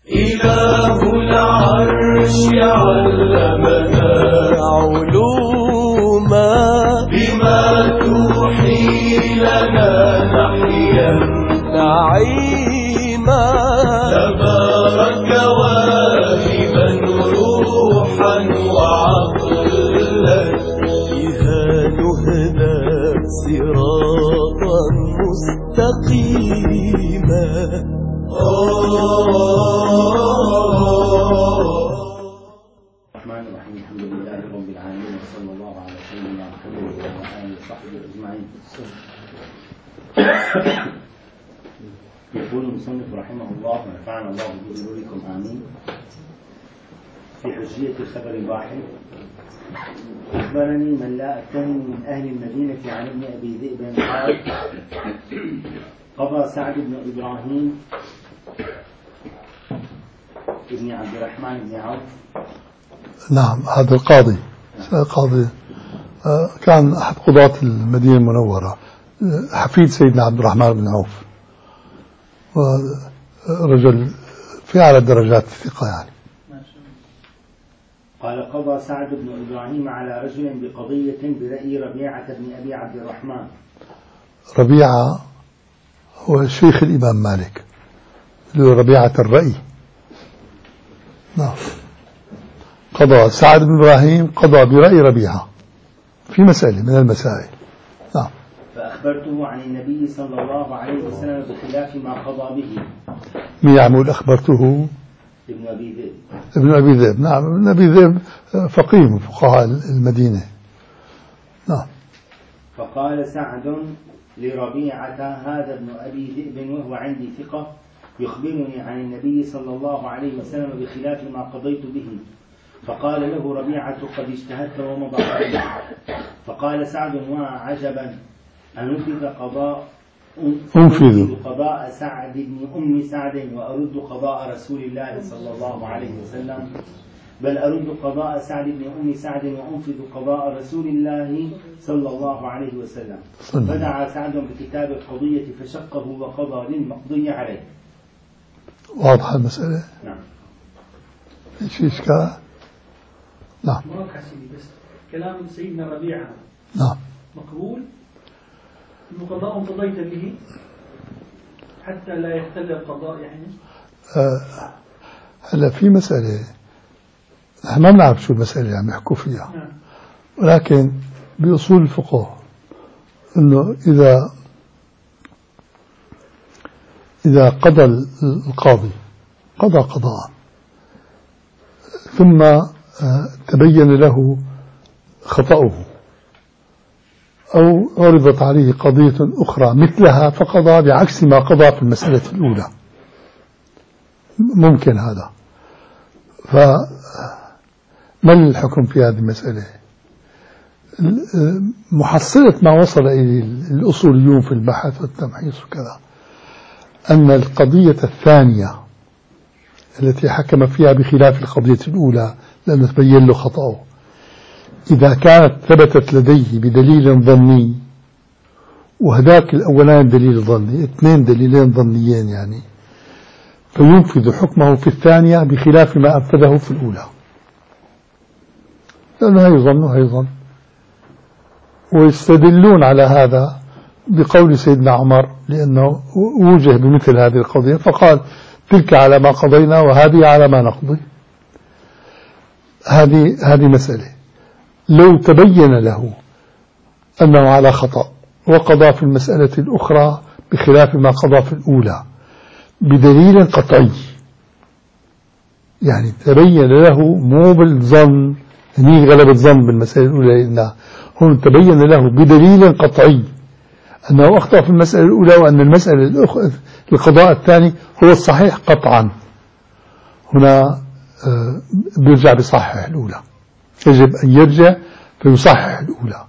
إله العرش علمنا علوما بما توحي لنا نحيا نعيما تبارك واهبا روحا وعقلا بها نهدى صراطا مستقيما. الرحمن الرحيم. الحمد لله رب العالمين، وصلى الله على سيدنا محمد وعلى آله وصحبه أجمعين. يقول المصنف رحمه الله ونفعنا الله بذكركم آمين. في حجية خبر الواحد: أخبرني من لا أتهم من أهل المدينة عن ابن أبي ذئب قال: قضى سعد بن إبراهيم ابن عبد الرحمن بن عوف. نعم، هذا القاضي كان أحد قضاة المدينة المنورة، حفيد سيدنا عبد الرحمن بن عوف، ورجل في أعلى درجات الثقة يعني. قال: قضى سعد بن إبراهيم على رجل بقضية برأي ربيعة بن أبي عبد الرحمن. ربيعة هو شيخ الإمام مالك، ربيعة الرأي. نعم. قضى سعد بن إبراهيم قضى برأي ربيعة في مسألة من المسائل. نعم. فأخبرته عن النبي صلى الله عليه وسلم بخلاف ما قضى به. مين يعمل أخبرته؟ ابن أبي ذئب. ابن أبي ذئب. نعم، ابن أبي ذئب فقيه من فقهاء المدينة. نعم. فقال سعد لربيعة: هذا ابن أبي ذئب وهو عندي ثقة، يخبرني عن النبي صلى الله عليه وسلم بخلاف ما قضيت به. فقال له ربيعة: قد اجتهدت ومضى عليك. فقال سعد: وعجبا، أنفذ قضاء سعد بن أم سعد وأرد قضاء رسول الله صلى الله عليه وسلم، بل أرد قضاء سعد بن أم سعد وأنفذ قضاء رسول الله صلى الله عليه وسلم. فدعا سعد بكتاب القضية فشقه وقضى للمقضي عليه. واضحة المسألة؟ نعم. ايش إشكال؟ نعم. بس كلام سيدنا ربيعة نعم مقبول، إنه قضاء قضيت به حتى لا يختل القضاء يعني. هلا في مسألة نحن ما بنعرف شو المسألة اللي عم يحكوا فيها. نعم. ولكن بأصول الفقه إنه إذا قضى القاضي قضاء ثم تبين له خطأه أو عرضت عليه قضية أخرى مثلها فقضى بعكس ما قضى في المسألة الأولى، ممكن هذا. فما الحكم في هذه المسألة؟ محصلة ما وصل إليه الأصوليون في البحث والتمحيص وكذا أن القضية الثانية التي حكم فيها بخلاف القضية الأولى لأنه تبين له خطأه، إذا كانت ثبتت لديه بدليل ظني وهذاك الأولان دليل ظني، اثنين دليلين ظنيين يعني، فينفذ حكمه في الثانية بخلاف ما أنفذه في الأولى، لأنه هيظن. ويستدلون على هذا بقول سيدنا عمر لأنه وجه بمثل هذه القضية فقال: تلك على ما قضينا وهذه على ما نقضي. هذه مسألة. لو تبين له أنه على خطأ وقضى في المسألة الأخرى بخلاف ما قضى في الأولى بدليل قطعي، يعني تبين له مو بالظن، هني غلب الظن بالمسألة الأولى، لأن هون تبين له بدليل قطعي أنه أخطأ في المسألة الأولى وأن المسألة القضاء الثاني هو الصحيح قطعا. هنا بيرجع بصحح الأولى، يجب أن يرجع فيصحح الأولى.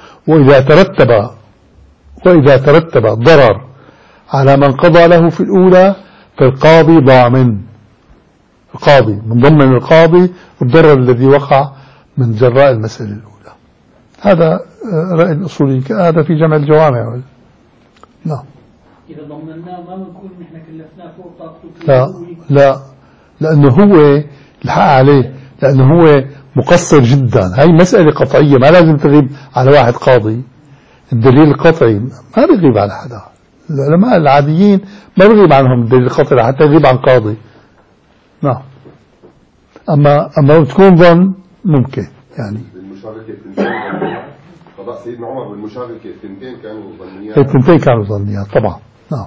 وإذا ترتب ضرر على من قضى له في الأولى فالقاضي ضامن، من ضمن القاضي الضرر الذي وقع من جراء المسألة الأولى. هذا رأي الأصولي، هذا في جمع الجوامع. نعم. إذا ضمناه ما بنكون نحن كلفناه فوق طاقته. لأنه هو الحق عليه، لأنه هو مقصر جدا. هاي مسألة قطعية ما لازم تغيب على واحد قاضي. الدليل القطعي ما بيغيب على حدا. العلماء العاديين ما بيغيب عنهم الدليل القطعي حتى يغيب عن قاضي. نعم. أما تكون ظن ممكن يعني. المشاركة الثنتين قضاء سيدنا عمر بالمشاركة الثنتين كانوا ظنيات. الثنتين كانوا ظنيات طبعا. نعم.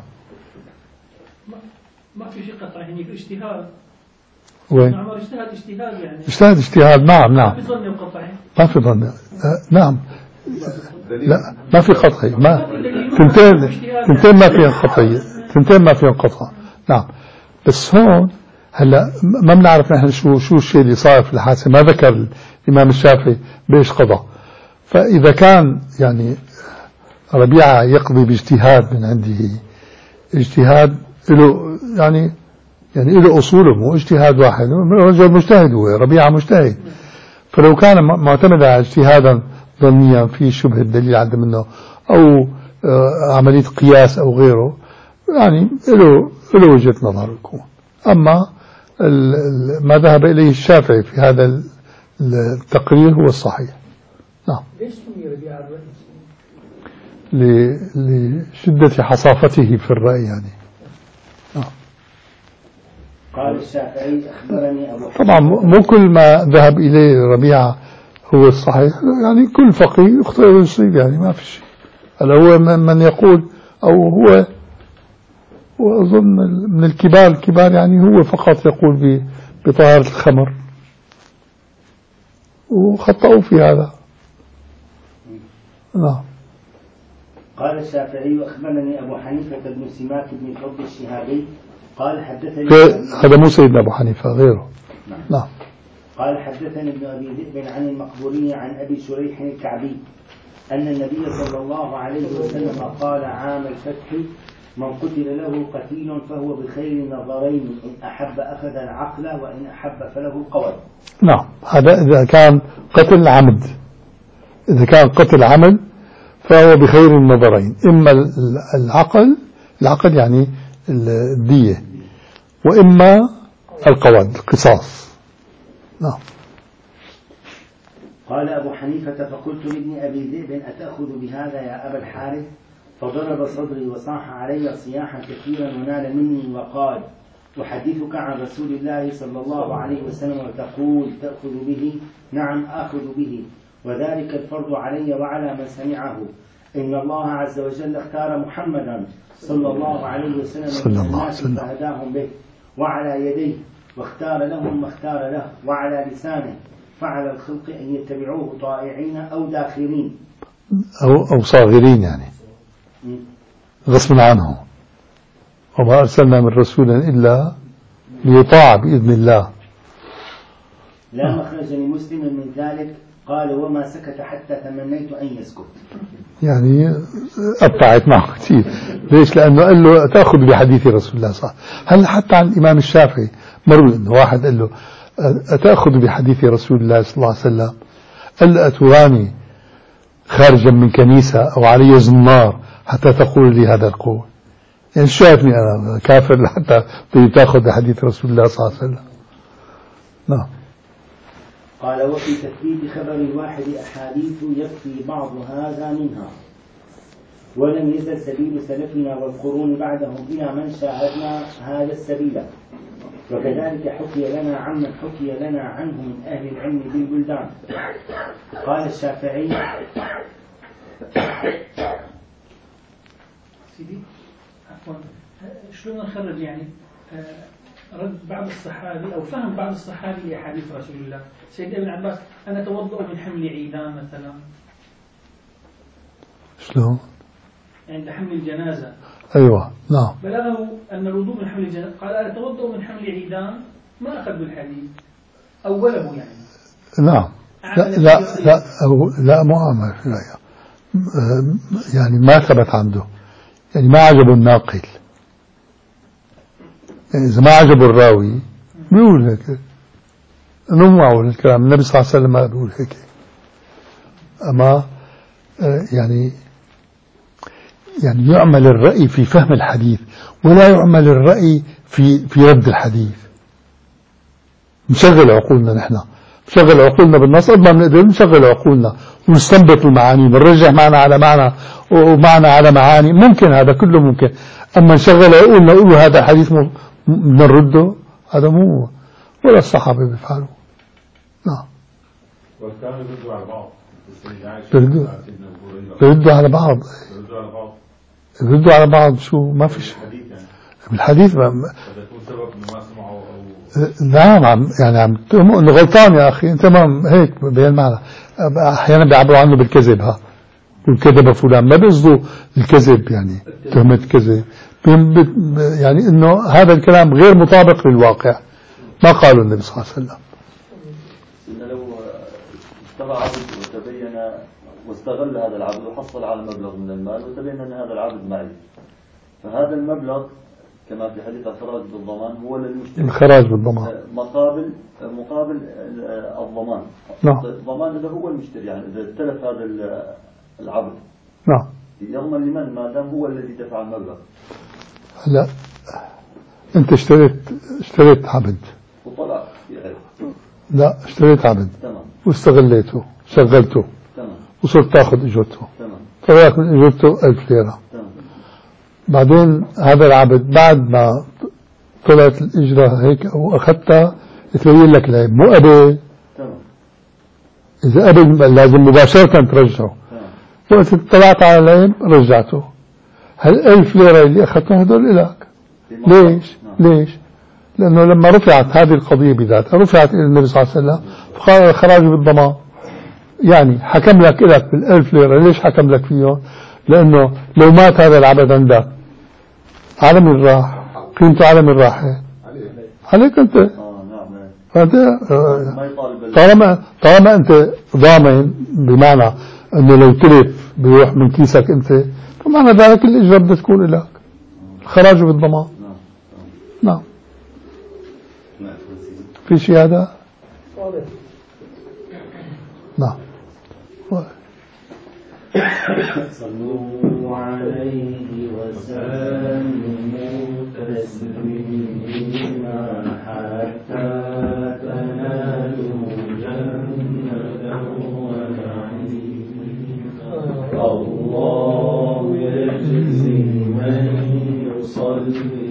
ما في شيء قطعي هني في اجتهاد. وين؟ عمر اجتهاد يعني. اجتهاد نعم. ما في ظن وقطعي. ما في ظن. نعم. لا ما في قطعي. ما ثنتين ما فيهم قطعي. ثنتين ما فيهم قطع. نعم. بس هون هلا ما بنعرف نحن شو الشيء اللي صار في الحادثة. ما ذكر الإمام الشافعي بإيش قضى. فإذا كان يعني ربيعة يقضي باجتهاد من عنده، اجتهاد له يعني له أصوله، مو اجتهاد واحد. رجل مجتهد، هو ربيعة مجتهد. فلو كان معتمد على اجتهادا ظنيا في شبه الدليل عنده منه أو عملية قياس أو غيره، يعني له وجهة نظر يكون. أما ما ذهب إليه الشافعي في هذا التقرير هو الصحيح. نعم. ليش سمي ربيعة الرأي؟ لشدة حصافته في الرأي يعني. قال الشافعي أخبرني أبو طبعا مو كل ما ذهب إليه ربيعة هو الصحيح، يعني كل فقيه يخطئ ويصيب، يعني ما في شيء. هل هو من يقول أو هو وأظن من الكبار يعني هو فقط يقول بطهارة الخمر وخطأوا في هذا. نعم. قال الشافعي أخبرني أبو حنيفة بن سماك بن الحب الشهابي قال حدثني هذا مو سيدنا أبو حنيفة غيره. نعم. قال حدثني ابن أبي ذئب عن المقبوري عن أبي شريح الكعبي أن النبي صلى الله عليه وسلم قال عام الفتح: من قتل له قتيل فهو بخير النظرين، إن أحب أخذ العقل وإن أحب فله القول. نعم. هذا إذا كان قتل عمد. إذا كان قتل عمد فهو بخير النظرين، إما العقل يعني الدية، وإما القواد القصاص. نعم. قال أبو حنيفة: فقلت لابن أبي ذئب: أتأخذ بهذا يا أبا الحارث؟ فضرب صدري وصاح علي صياحا كثيرا ونال مني وقال: أحدثك عن رسول الله صلى الله عليه وسلم وتقول تأخذ به؟ نعم آخذ به، وذلك الفرض علي وعلى من سمعه. إن الله عز وجل اختار محمدا صلى الله عليه وسلم من الناس فهداهم به، وعلى يديه، واختار لهم ما اختار له، وعلى لسانه، فعلى الخلق أن يتبعوه طائعين أو داخرين أو صاغرين، يعني غصب عنه. وما أرسلنا من رسول إلا ليطاع بإذن الله. لا مخرج لمسلم من ذلك. قال: وما سكت حتى تمنيت أن يسكت. يعني قطعت معه كثير. ليش؟ لأنه قال له تأخذ بحديث رسول الله صلى الله عليه وسلم. هل حتى عن الإمام الشافعي مروي أنه واحد قال له أتأخذ بحديث رسول الله صلى الله عليه وسلم؟ قال: أتراني خارجا من كنيسة أو علي زنار حتى تقول لي هذا القول؟ يعني شايفني أنا كافر لحتى تأخذ بحديث رسول الله صلى الله عليه وسلم. نعم. قال: وفي تثبيت خبر الواحد أحاديث يكفي بعض هذا منها، ولم يزل سبيل سلفنا والقرون بعدهم بنا من شاهدنا هذا السبيل، وكذلك حكي لنا عمن حكي لنا عنه من أهل العلم بالبلدان. قال الشافعي: سيدي عفوا، شلون نخرج يعني رد بعض الصحابي أو فهم بعض الصحابي لأحاديث رسول الله؟ سيد ابن عباس: أنا أتوضأ من حمل عيدان مثلا. شلون؟ عند حمل الجنازة. أيوة. نعم. بلغه أن الوضوء من حمل الجنازة، قال: أنا أتوضأ من حمل عيدان، ما أخذ بالحديث، أوله يعني. نعم. لا مو عمل، يعني ما ثبت عنده، يعني ما عجبه الناقل، يعني إذا ما عجبه الراوي بيقول هيك، نمعوا الكلام. النبي صلى الله عليه وسلم ما بيقول هيك. أما يعني يعمل الرأي في فهم الحديث، ولا يعمل الرأي في رد الحديث. نشغل عقولنا نحن، نشغل عقولنا بالنص قد ما بنقدر نشغل عقولنا ونستنبط المعاني، بنرجح معنى على معنى ومعنى على معاني، ممكن هذا كله ممكن. أما نشغل عقولنا نقول هذا الحديث نرده، هذا مو ولا الصحابة بيفعلوا. نعم. وكانوا يردوا على بعض. يردوا على بعض. يردوا على بعض شو ما فيش. بالحديث ما يكون سبب إنه ما سمعوا أو. نعم يعني عم تقول إنه غلطان يا أخي أنت، ما هيك بين المعنى. أحيانا بيعبروا عنه بالكذب، ها والكذب فلان ما بيقصدوا الكذب يعني تهمة كذب، يعني إنه هذا الكلام غير مطابق للواقع، ما قالوا النبي صلى الله عليه وسلم. لو اشترى عبد وتبين واستغل هذا العبد وحصل على مبلغ من المال وتبين أن هذا العبد معي، فهذا المبلغ كما في حديث الخراج بالضمان هو للمشتري، الخراج بالضمان مقابل الضمان. نعم. الضمان إذا هو المشتري، يعني إذا تلف هذا العبد نعم يضمن لمن ما دام هو الذي دفع المبلغ. لا أنت اشتريت عبد وطلع لا اشتريت عبد تمام واستغليته شغلته تمام وصرت تاخذ اجرته، تمام طلعت من اجرته 1000 ليرة. تمام. بعدين هذا العبد بعد ما طلعت الإجرة هيك وأخذتها تبين لك العيب مو قبل. تمام. إذا قبل لازم مباشرة ترجعه. وقت طلعت على العيب رجعته. هال1000 ليرة اللي أخذتها هدول إلك. ليش؟ ليش؟ لأنه لما رفعت هذه القضية بذاتها رفعت إلى النبي صلى الله عليه وسلم فقال الخراج بالضمان، يعني حكم لك إلك بال1000 ليرة. ليش حكم لك فيه؟ لأنه لو مات هذا العبد عندك على من راح؟ قيمته على من راح؟ عليك أنت. طالما أنت ضامن، بمعنى أنه لو تلف بيروح من كيسك أنت، فمعنى ذلك الإجرة بدها تكون لك، الخراج بالضمان. نعم. في شيء هذا؟ نعم. صلوا عليه وسلموا تسليما حتى تنالوا جنة ونعيما. الله يجزي من يصلي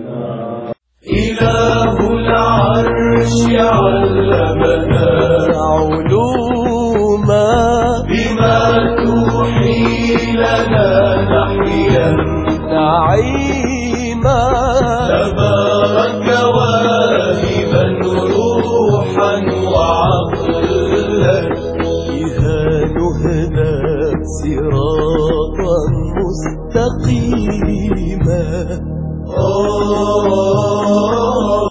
إله العرش علمنا علوما بما توحي لنا نحيا نعيما. تبارك واهبا روحا وعقلا بها نهدى صراطا مستقيما.